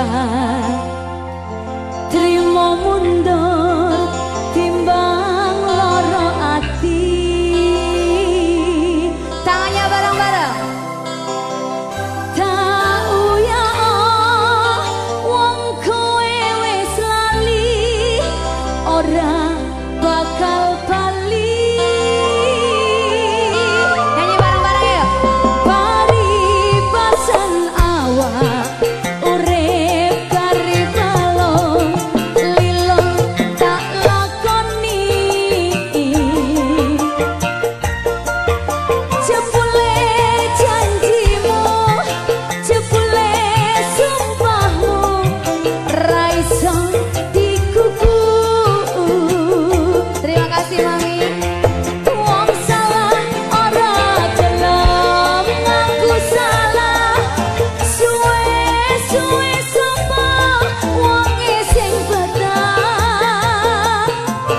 trimo mundur timbang loro ati. Tangannya bareng-bareng. Tau ya wong kowe wis lali ora bakal bali. Nyanyi bareng-bareng yuk. Paribasan awak urip kari balong lilo tak lakoni. Jebule janjimu, jebule sumpahmu, ra iso dikuku. Terima kasih Mami. Wong salah ora gelem ngaku salah. Suwe-suwe sapa wonge sing betah.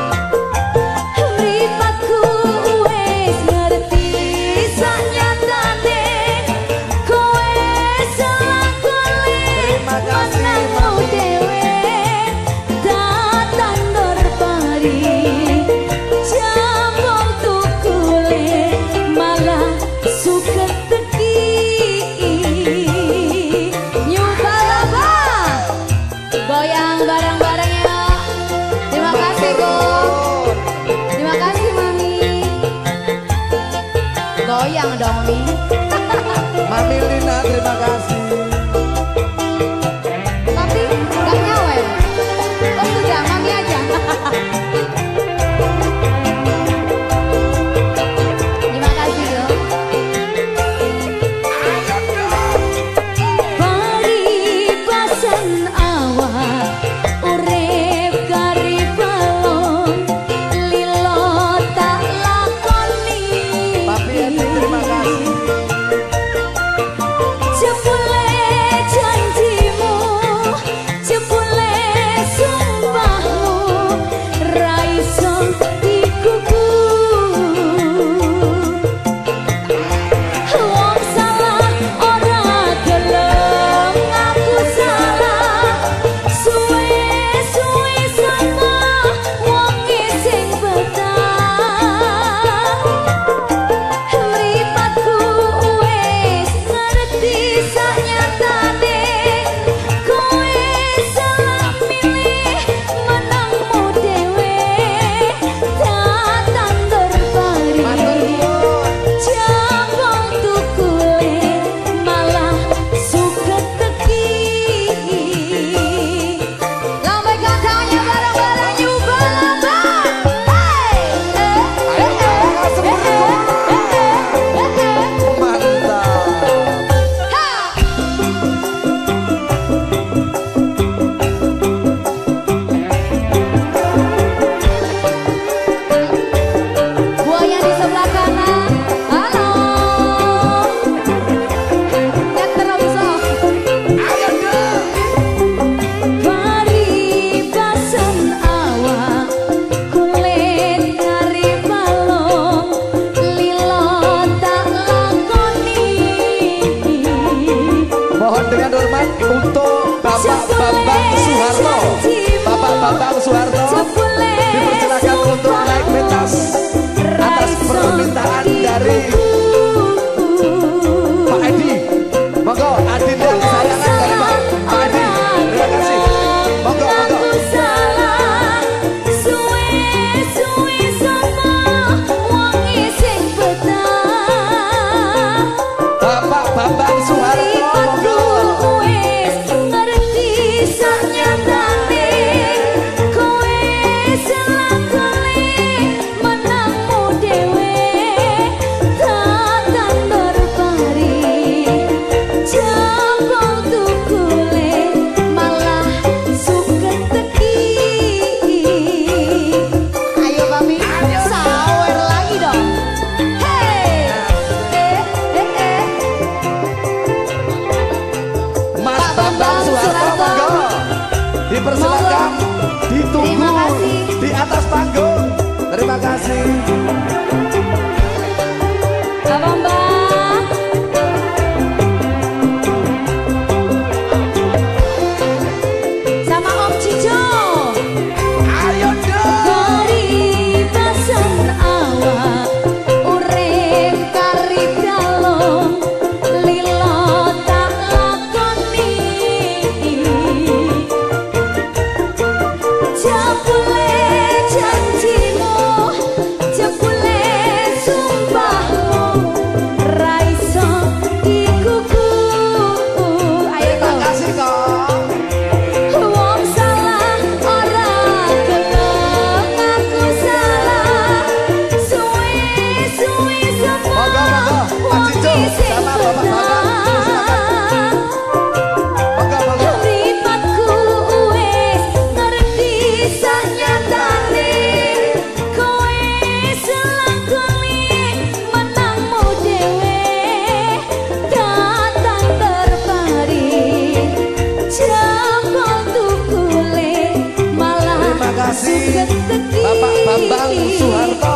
Mripatku wis ngerti sanyatane kowe salah golek menangmu dhewe datandur pari jambong tukule malah suket teki nyubalaba goyang bareng-bareng ya. Terima kasih Go, terima kasih Mami. Goyang dong Mi. Mami Lina, terima kasih. Tapi gak nyawer. Oh sudah, Mami aja. Terima kasih Go. Paribasan awak urip kari balong lilo tak lakoni. Papi Edi, terima kasih. Jebule janjimu, jebule sumpahmu, ra iso dikuku. Wong salah ora gelem ngaku salah. Suwe-suwe sapa wonge sing betah. Mripatku wis ngerti sanyatane kowe salah milih menangmu dhewe datandur pari jambong tukule malah suket teki. Lambaikan tangannya bareng-bareng nyubalaba. Mantap. Buaya di sebelah kanan. Halo. Yang terus. Ayo dong. Paribasan awak kulit kari balong lilo tak lakoni. Mohon dengan hormat untuk Bapak Bambang Soeharto. Bapak Bambang Soeharto dipersilakan untuk naik pentas atas permintaan dari Pak Edi. Monggo adinda kesayangan dari Pak Edi. Terima kasih. Monggo, monggo. Aku salah, suwe-suwe sapa wonge sing betah. Bapak Bambang Soeharto. Monggo. Wis ngerti sanyatane kowe salah golek menangmu dhewe datandur pari jambong tukule malah suket teki. Ayo Mami, sawer lagi dong. Hey, Mas Bambang Soeharto, monggo. Dipersilakan ditunggu Terima kasih. di atas panggung. Terima kasih. Abang Bang. Bapak Bambang Soeharto.